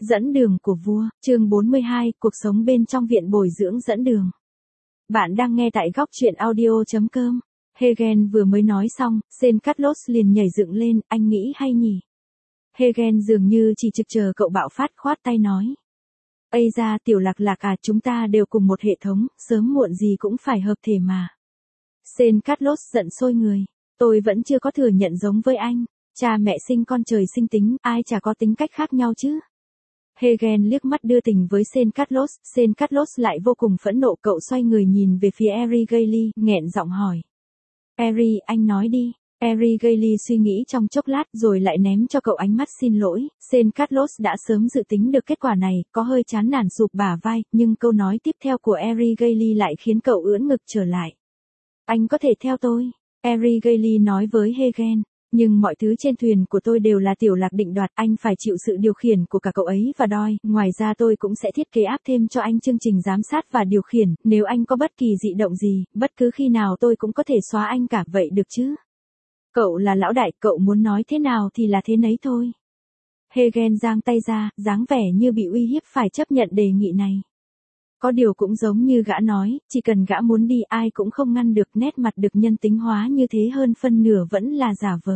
Dẫn đường của vua, chương 42, cuộc sống bên trong viện bồi dưỡng dẫn đường. Bạn đang nghe tại góc truyện audio.com. Hegen vừa mới nói xong, Sen Carlos liền nhảy dựng lên, anh nghĩ hay nhỉ? Hegen dường như chỉ trực chờ cậu bạo phát, khoát tay nói. Ây da, tiểu lạc lạc à, chúng ta đều cùng một hệ thống, sớm muộn gì cũng phải hợp thể mà. Sen Carlos giận sôi người. Tôi vẫn chưa có thừa nhận giống với anh. Cha mẹ sinh con trời sinh tính, ai chả có tính cách khác nhau chứ. Hegen liếc mắt đưa tình với Sen Carlos lại vô cùng phẫn nộ, cậu xoay người nhìn về phía Eri Gailey, nghẹn giọng hỏi. Eri, anh nói đi. Eri Gailey suy nghĩ trong chốc lát rồi lại ném cho cậu ánh mắt xin lỗi. Sen Carlos đã sớm dự tính được kết quả này, có hơi chán nản sụp bả vai, nhưng câu nói tiếp theo của Eri Gailey lại khiến cậu ưỡn ngực trở lại. Anh có thể theo tôi. Eri Gailey nói với Hegen. Nhưng mọi thứ trên thuyền của tôi đều là tiểu lạc định đoạt, anh phải chịu sự điều khiển của cả cậu ấy và Doi. Ngoài ra tôi cũng sẽ thiết kế áp thêm cho anh chương trình giám sát và điều khiển, nếu anh có bất kỳ dị động gì, bất cứ khi nào tôi cũng có thể xóa anh cả, vậy được chứ? Cậu là lão đại, cậu muốn nói thế nào thì là thế nấy thôi. Hegen giang tay ra, dáng vẻ như bị uy hiếp phải chấp nhận đề nghị này. Có điều cũng giống như gã nói, chỉ cần gã muốn đi ai cũng không ngăn được, nét mặt được nhân tính hóa như thế hơn phân nửa vẫn là giả vờ.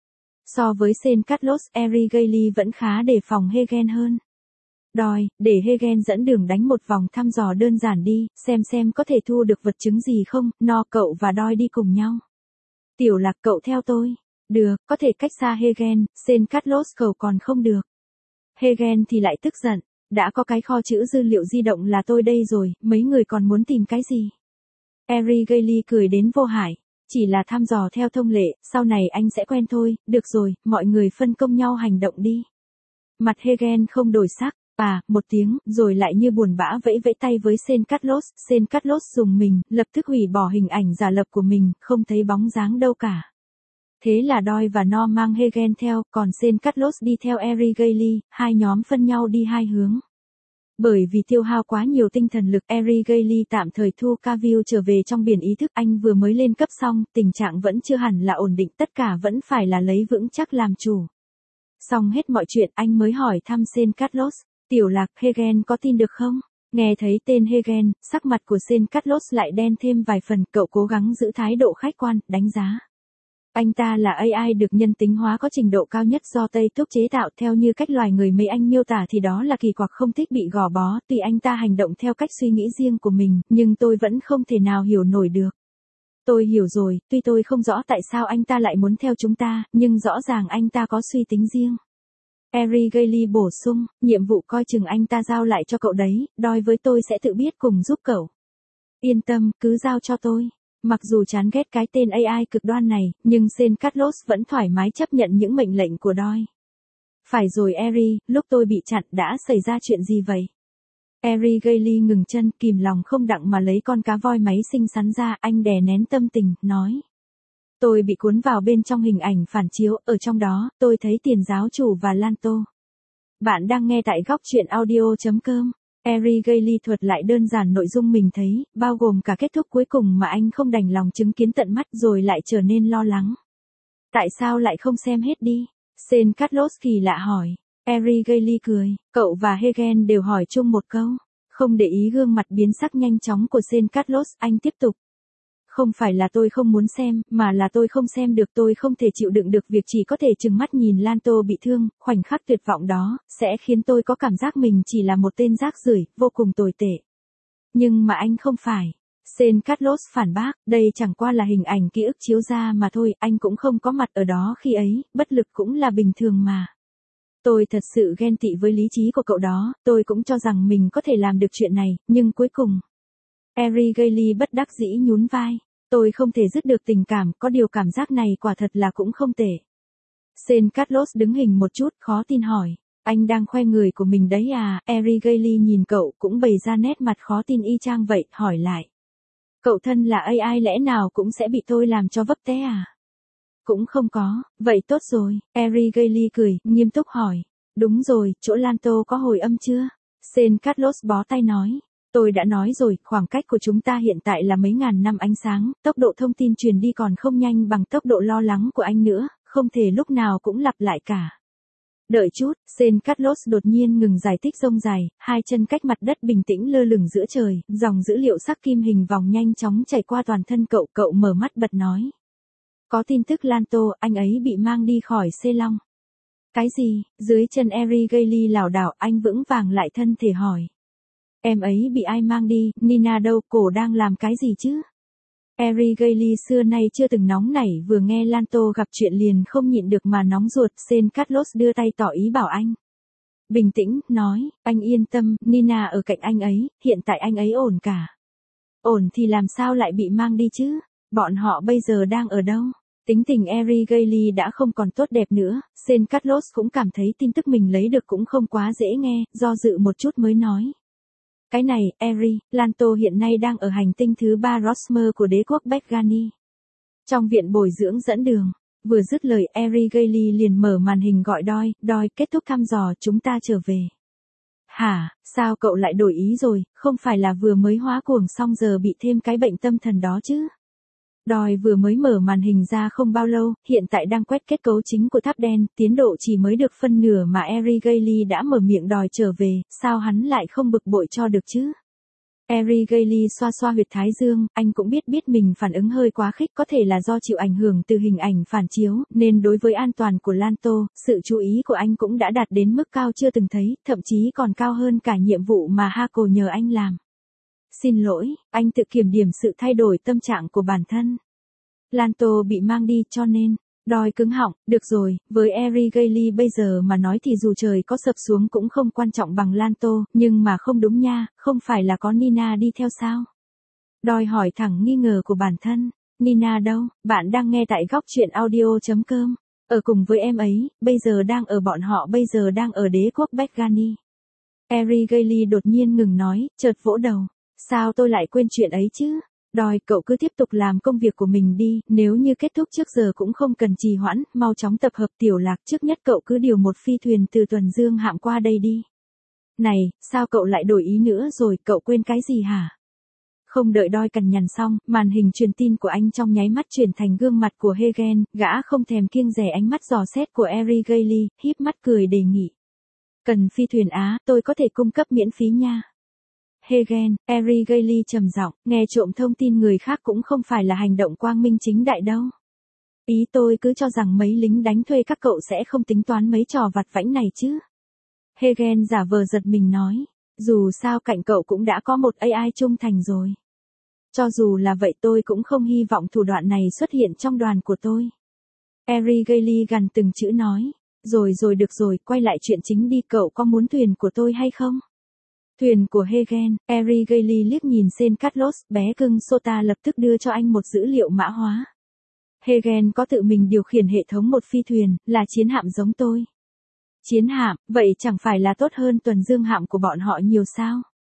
So với Sen Carlos, Eri Gailey vẫn khá đề phòng Hegen hơn. Doi, để Hegen dẫn đường đánh một vòng thăm dò đơn giản đi, xem có thể thu được vật chứng gì không, cậu và Doi đi cùng nhau. Tiểu lạc cậu theo tôi. Được, có thể cách xa Hegen, Sen Carlos cầu còn không được. Hegen thì lại tức giận. Đã có cái kho chữ dữ liệu di động là tôi đây rồi, mấy người còn muốn tìm cái gì? Eri Gailey cười đến vô hại. Chỉ là thăm dò theo thông lệ, sau này anh sẽ quen thôi, được rồi, mọi người phân công nhau hành động đi. Mặt Hegen không đổi sắc, một tiếng, rồi lại như buồn bã vẫy tay với Sen Carlos dùng mình, lập tức hủy bỏ hình ảnh giả lập của mình, không thấy bóng dáng đâu cả. Thế là Doi và mang Hegen theo, còn Sen Carlos đi theo Eri Gailey, hai nhóm phân nhau đi hai hướng. Bởi vì tiêu hao quá nhiều tinh thần lực, Eri Gailey tạm thời thu Cavill trở về trong biển ý thức, anh vừa mới lên cấp xong, tình trạng vẫn chưa hẳn là ổn định, tất cả vẫn phải là lấy vững chắc làm chủ. Xong hết mọi chuyện, anh mới hỏi thăm Sen Carlos, tiểu lạc, Hegen có tin được không? Nghe thấy tên Hegen, sắc mặt của Sen Carlos lại đen thêm vài phần, cậu cố gắng giữ thái độ khách quan, đánh giá. Anh ta là AI được nhân tính hóa có trình độ cao nhất do Tây Túc chế tạo, theo như cách loài người mấy anh miêu tả thì đó là kỳ quặc không thích bị gò bó, tuy anh ta hành động theo cách suy nghĩ riêng của mình, nhưng tôi vẫn không thể nào hiểu nổi được. Tôi hiểu rồi, tuy tôi không rõ tại sao anh ta lại muốn theo chúng ta, nhưng rõ ràng anh ta có suy tính riêng. Eri Gailey bổ sung, nhiệm vụ coi chừng anh ta giao lại cho cậu đấy, Doi với tôi sẽ tự biết cùng giúp cậu. Yên tâm, cứ giao cho tôi. Mặc dù chán ghét cái tên AI cực đoan này, nhưng Sen Carlos vẫn thoải mái chấp nhận những mệnh lệnh của Doi. Phải rồi Eri, lúc tôi bị chặn đã xảy ra chuyện gì vậy? Eri Gailey ngừng chân, kìm lòng không đặng mà lấy con cá voi máy xinh xắn ra, anh đè nén tâm tình, nói. Tôi bị cuốn vào bên trong hình ảnh phản chiếu, ở trong đó, tôi thấy tiền giáo chủ và Lanto. Bạn đang nghe tại góc truyện audio.com. Eri Gailey thuật lại đơn giản nội dung mình thấy, bao gồm cả kết thúc cuối cùng mà anh không đành lòng chứng kiến tận mắt, rồi lại trở nên lo lắng. Tại sao lại không xem hết đi? Sen Carlos kỳ lạ hỏi. Eri Gailey cười, cậu và Hegen đều hỏi chung một câu. Không để ý gương mặt biến sắc nhanh chóng của Sen Carlos, anh tiếp tục. Không phải là tôi không muốn xem, mà là tôi không xem được, tôi không thể chịu đựng được việc chỉ có thể trừng mắt nhìn Lanto bị thương, khoảnh khắc tuyệt vọng đó, sẽ khiến tôi có cảm giác mình chỉ là một tên rác rưởi, vô cùng tồi tệ. Nhưng mà anh không phải. Sen Carlos phản bác, đây chẳng qua là hình ảnh ký ức chiếu ra mà thôi, anh cũng không có mặt ở đó khi ấy, bất lực cũng là bình thường mà. Tôi thật sự ghen tị với lý trí của cậu đó, tôi cũng cho rằng mình có thể làm được chuyện này, nhưng cuối cùng. Eri Gailey bất đắc dĩ nhún vai. Tôi không thể dứt được tình cảm, có điều cảm giác này quả thật là cũng không tệ. Sen Carlos đứng hình một chút, khó tin hỏi. Anh đang khoe người của mình đấy à? Eri Gailey nhìn cậu cũng bày ra nét mặt khó tin y chang vậy, hỏi lại. Cậu thân là AI lẽ nào cũng sẽ bị tôi làm cho vấp té à? Cũng không có, vậy tốt rồi. Eri Gailey cười, nghiêm túc hỏi. Đúng rồi, chỗ Lanto có hồi âm chưa? Sen Carlos bó tay nói. Tôi đã nói rồi, khoảng cách của chúng ta hiện tại là mấy ngàn năm ánh sáng, tốc độ thông tin truyền đi còn không nhanh bằng tốc độ lo lắng của anh nữa, không thể lúc nào cũng lặp lại cả. Đợi chút, Sen Carlos đột nhiên ngừng giải thích rông dài, hai chân cách mặt đất bình tĩnh lơ lửng giữa trời, dòng dữ liệu sắc kim hình vòng nhanh chóng chảy qua toàn thân cậu, cậu mở mắt bật nói. Có tin tức Lanto, anh ấy bị mang đi khỏi C-Long. Cái gì? Dưới chân Eri Gailey lảo đảo, anh vững vàng lại thân thể hỏi. Em ấy bị ai mang đi, Nina đâu, cổ đang làm cái gì chứ? Eri Gailey xưa nay chưa từng nóng nảy, vừa nghe Lanto gặp chuyện liền không nhịn được mà nóng ruột. Sen Carlos đưa tay tỏ ý bảo anh. Bình tĩnh, nói, anh yên tâm, Nina ở cạnh anh ấy, hiện tại anh ấy ổn cả. Ổn thì làm sao lại bị mang đi chứ? Bọn họ bây giờ đang ở đâu? Tính tình Eri Gailey đã không còn tốt đẹp nữa, Sen Carlos cũng cảm thấy tin tức mình lấy được cũng không quá dễ nghe, do dự một chút mới nói. Cái này, Eri, Lanto hiện nay đang ở hành tinh thứ 3 Rosmer của đế quốc Begani. Trong viện bồi dưỡng dẫn đường, vừa dứt lời Eri Gailey liền mở màn hình gọi Doi, kết thúc thăm dò, chúng ta trở về. Hả, sao cậu lại đổi ý rồi, không phải là vừa mới hóa cuồng xong giờ bị thêm cái bệnh tâm thần đó chứ? Doi vừa mới mở màn hình ra không bao lâu, hiện tại đang quét kết cấu chính của tháp đen, tiến độ chỉ mới được phân nửa mà Eri Gailey đã mở miệng đòi trở về, sao hắn lại không bực bội cho được chứ? Eri Gailey xoa xoa huyệt thái dương, anh cũng biết mình phản ứng hơi quá khích, có thể là do chịu ảnh hưởng từ hình ảnh phản chiếu, nên đối với an toàn của Lanto, sự chú ý của anh cũng đã đạt đến mức cao chưa từng thấy, thậm chí còn cao hơn cả nhiệm vụ mà Hako nhờ anh làm. Xin lỗi, anh tự kiểm điểm sự thay đổi tâm trạng của bản thân. Lanto bị mang đi cho nên, Doi cứng họng, được rồi, với Eri Gailey bây giờ mà nói thì dù trời có sập xuống cũng không quan trọng bằng Lanto, nhưng mà không đúng nha, không phải là có Nina đi theo sao? Doi hỏi thẳng nghi ngờ của bản thân, Nina đâu, bạn đang nghe tại góc chuyện audio.com, ở cùng với em ấy, bây giờ đang ở bọn họ bây giờ đang ở đế quốc Begani. Eri Gailey đột nhiên ngừng nói, chợt vỗ đầu. Sao tôi lại quên chuyện ấy chứ? Doi, cậu cứ tiếp tục làm công việc của mình đi, nếu như kết thúc trước giờ cũng không cần trì hoãn, mau chóng tập hợp Tiểu Lạc, trước nhất cậu cứ điều một phi thuyền từ Tuần Dương hạm qua đây đi. Này, sao cậu lại đổi ý nữa rồi, cậu quên cái gì hả? Không đợi Doi cằn nhằn xong, màn hình truyền tin của anh trong nháy mắt chuyển thành gương mặt của Hegen, gã không thèm kiêng dè ánh mắt dò xét của Eri Gailey, híp mắt cười đề nghị. Cần phi thuyền á, tôi có thể cung cấp miễn phí nha. Hegen, Eri Gailey trầm giọng, nghe trộm thông tin người khác cũng không phải là hành động quang minh chính đại đâu. Ý tôi cứ cho rằng mấy lính đánh thuê các cậu sẽ không tính toán mấy trò vặt vãnh này chứ. Hegen giả vờ giật mình nói, dù sao cạnh cậu cũng đã có một AI trung thành rồi. Cho dù là vậy tôi cũng không hy vọng thủ đoạn này xuất hiện trong đoàn của tôi. Eri Gailey gằn từng chữ nói, rồi được rồi, quay lại chuyện chính đi, cậu có muốn thuyền của tôi hay không? Thuyền của Hegen, Eri Gailey liếc nhìn Sen Carlos, bé cưng Sota lập tức đưa cho anh một dữ liệu mã hóa. Hegen có tự mình điều khiển hệ thống một phi thuyền, là chiến hạm giống tôi. Chiến hạm, vậy chẳng phải là tốt hơn Tuần Dương hạm của bọn họ nhiều sao?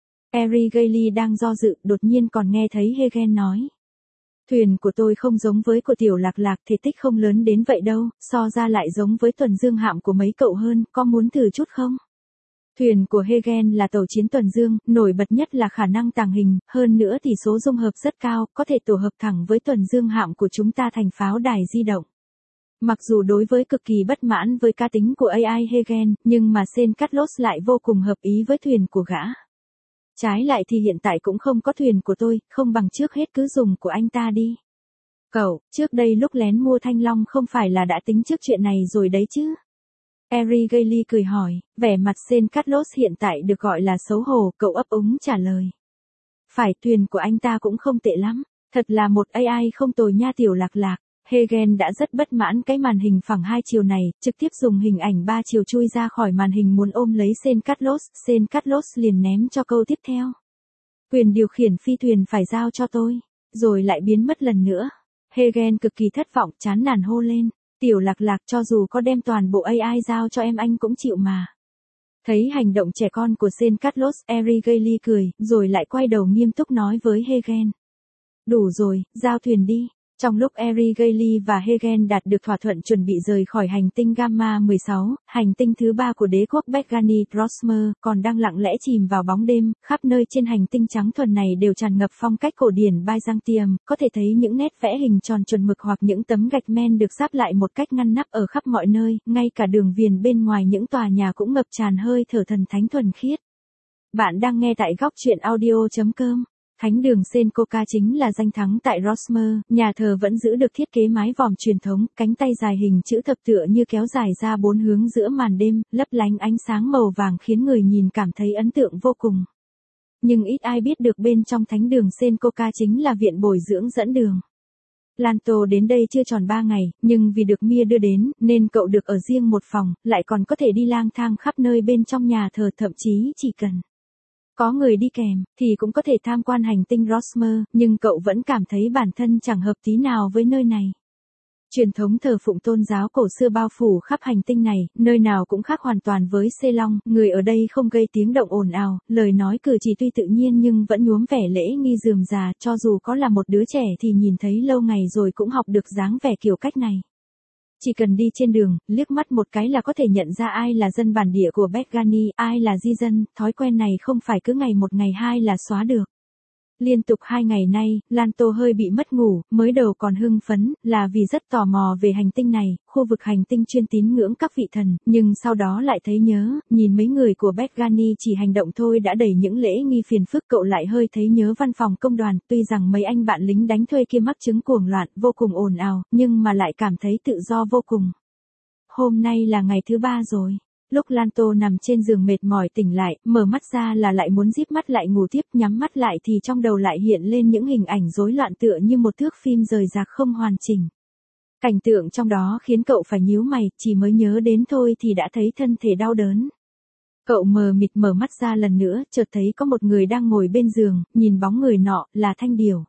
Eri Gailey đang do dự, đột nhiên còn nghe thấy Hegen nói. Thuyền của tôi không giống với của Tiểu Lạc Lạc, thể tích không lớn đến vậy đâu, so ra lại giống với Tuần Dương hạm của mấy cậu hơn, có muốn thử chút không? Thuyền của Hegen là tàu chiến tuần dương, nổi bật nhất là khả năng tàng hình, hơn nữa thì số dung hợp rất cao, có thể tổ hợp thẳng với tuần dương hạm của chúng ta thành pháo đài di động. Mặc dù đối với cực kỳ bất mãn với cá tính của AI Hegen, nhưng mà Sen Carlos lại vô cùng hợp ý với thuyền của gã. Trái lại thì hiện tại cũng không có thuyền của tôi, không bằng trước hết cứ dùng của anh ta đi. Cậu, trước đây lúc lén mua Thanh Long không phải là đã tính trước chuyện này rồi đấy chứ? Eri Gailey cười hỏi, vẻ mặt Sen Carlos hiện tại được gọi là xấu hổ, cậu ấp úng trả lời. Phải, thuyền của anh ta cũng không tệ lắm, thật là một AI không tồi nha Tiểu Lạc Lạc. Hegen đã rất bất mãn cái màn hình phẳng hai chiều này, trực tiếp dùng hình ảnh ba chiều chui ra khỏi màn hình muốn ôm lấy Sen Carlos liền ném cho câu tiếp theo. Quyền điều khiển phi thuyền phải giao cho tôi, rồi lại biến mất lần nữa. Hegen cực kỳ thất vọng, chán nản hô lên. Tiểu Lạc Lạc, cho dù có đem toàn bộ AI giao cho em anh cũng chịu mà. Thấy hành động trẻ con của Sen Carlos, Eri Gailey cười, rồi lại quay đầu nghiêm túc nói với Hegen. Đủ rồi, giao thuyền đi. Trong lúc Erigeli và Hegen đạt được thỏa thuận chuẩn bị rời khỏi hành tinh Gamma 16, hành tinh thứ 3 của đế quốc Begani Drosmer, còn đang lặng lẽ chìm vào bóng đêm, khắp nơi trên hành tinh trắng thuần này đều tràn ngập phong cách cổ điển Byzantium, có thể thấy những nét vẽ hình tròn chuẩn mực hoặc những tấm gạch men được ráp lại một cách ngăn nắp ở khắp mọi nơi, ngay cả đường viền bên ngoài những tòa nhà cũng ngập tràn hơi thở thần thánh thuần khiết. Bạn đang nghe tại góc truyện audio.com. Thánh đường Senkoka chính là danh thắng tại Rosmer, nhà thờ vẫn giữ được thiết kế mái vòm truyền thống, cánh tay dài hình chữ thập tựa như kéo dài ra bốn hướng giữa màn đêm, lấp lánh ánh sáng màu vàng khiến người nhìn cảm thấy ấn tượng vô cùng. Nhưng ít ai biết được bên trong thánh đường Senkoka chính là viện bồi dưỡng dẫn đường. Lanto đến đây chưa tròn 3 ngày, nhưng vì được Mia đưa đến, nên cậu được ở riêng một phòng, lại còn có thể đi lang thang khắp nơi bên trong nhà thờ, thậm chí chỉ cần có người đi kèm, thì cũng có thể tham quan hành tinh Rosmer, nhưng cậu vẫn cảm thấy bản thân chẳng hợp tí nào với nơi này. Truyền thống thờ phụng tôn giáo cổ xưa bao phủ khắp hành tinh này, nơi nào cũng khác hoàn toàn với Ceylon, người ở đây không gây tiếng động ồn ào, lời nói cử chỉ tuy tự nhiên nhưng vẫn nhuốm vẻ lễ nghi rườm rà, cho dù có là một đứa trẻ thì nhìn thấy lâu ngày rồi cũng học được dáng vẻ kiểu cách này. Chỉ cần đi trên đường, liếc mắt một cái là có thể nhận ra ai là dân bản địa của Begani, ai là di dân, thói quen này không phải cứ ngày một ngày hai là xóa được. Liên tục 2 ngày nay, Lanto hơi bị mất ngủ, mới đầu còn hưng phấn, là vì rất tò mò về hành tinh này, khu vực hành tinh chuyên tín ngưỡng các vị thần, nhưng sau đó lại thấy nhớ, nhìn mấy người của Begani chỉ hành động thôi đã đầy những lễ nghi phiền phức, cậu lại hơi thấy nhớ văn phòng công đoàn, tuy rằng mấy anh bạn lính đánh thuê kia mắc chứng cuồng loạn, vô cùng ồn ào, nhưng mà lại cảm thấy tự do vô cùng. Hôm nay là ngày thứ 3 rồi. Lúc Lanto nằm trên giường mệt mỏi tỉnh lại, mở mắt ra là lại muốn díp mắt lại ngủ tiếp, nhắm mắt lại thì trong đầu lại hiện lên những hình ảnh rối loạn tựa như một thước phim rời rạc không hoàn chỉnh. Cảnh tượng trong đó khiến cậu phải nhíu mày, chỉ mới nhớ đến thôi thì đã thấy thân thể đau đớn. Cậu mờ mịt mở mắt ra lần nữa, chợt thấy có một người đang ngồi bên giường, nhìn bóng người nọ, là Thanh Điều.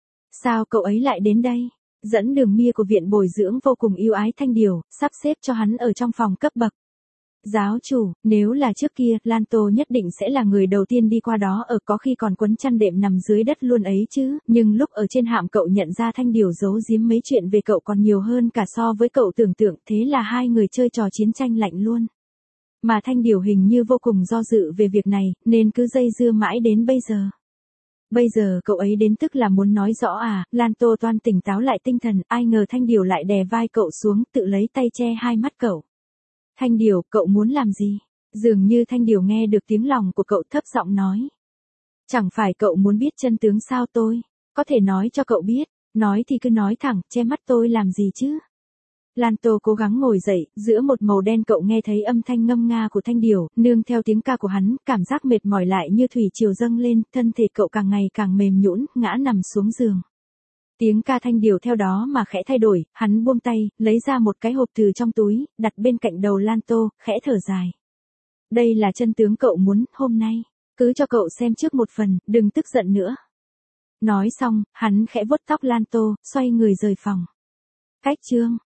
Sao cậu ấy lại đến đây? Dẫn đường Mia của viện bồi dưỡng vô cùng yêu ái Thanh Điều, sắp xếp cho hắn ở trong phòng cấp bậc. Giáo chủ, nếu là trước kia, Lanto nhất định sẽ là người đầu tiên đi qua đó, ở có khi còn quấn chăn đệm nằm dưới đất luôn ấy chứ, nhưng lúc ở trên hạm cậu nhận ra Thanh Điều giấu giếm mấy chuyện về cậu còn nhiều hơn cả so với cậu tưởng tượng, thế là hai người chơi trò chiến tranh lạnh luôn. Mà Thanh Điều hình như vô cùng do dự về việc này, nên cứ dây dưa mãi đến bây giờ. Bây giờ cậu ấy đến tức là muốn nói rõ à, Lanto toan tỉnh táo lại tinh thần, ai ngờ Thanh Điều lại đè vai cậu xuống, tự lấy tay che hai mắt cậu. Thanh Điều, cậu muốn làm gì? Dường như Thanh Điều nghe được tiếng lòng của cậu, thấp giọng nói. Chẳng phải cậu muốn biết chân tướng sao? Tôi có thể nói cho cậu biết, nói thì cứ nói thẳng, che mắt tôi làm gì chứ? Lanto cố gắng ngồi dậy, giữa một màu đen cậu nghe thấy âm thanh ngâm nga của Thanh Điều, nương theo tiếng ca của hắn, cảm giác mệt mỏi lại như thủy triều dâng lên, thân thể cậu càng ngày càng mềm nhũn, ngã nằm xuống giường. Tiếng ca Thanh Điều theo đó mà khẽ thay đổi, hắn buông tay, lấy ra một cái hộp từ trong túi, đặt bên cạnh đầu Lanto, khẽ thở dài. Đây là chân tướng cậu muốn, hôm nay. Cứ cho cậu xem trước một phần, đừng tức giận nữa. Nói xong, hắn khẽ vuốt tóc Lanto, xoay người rời phòng. Cách chương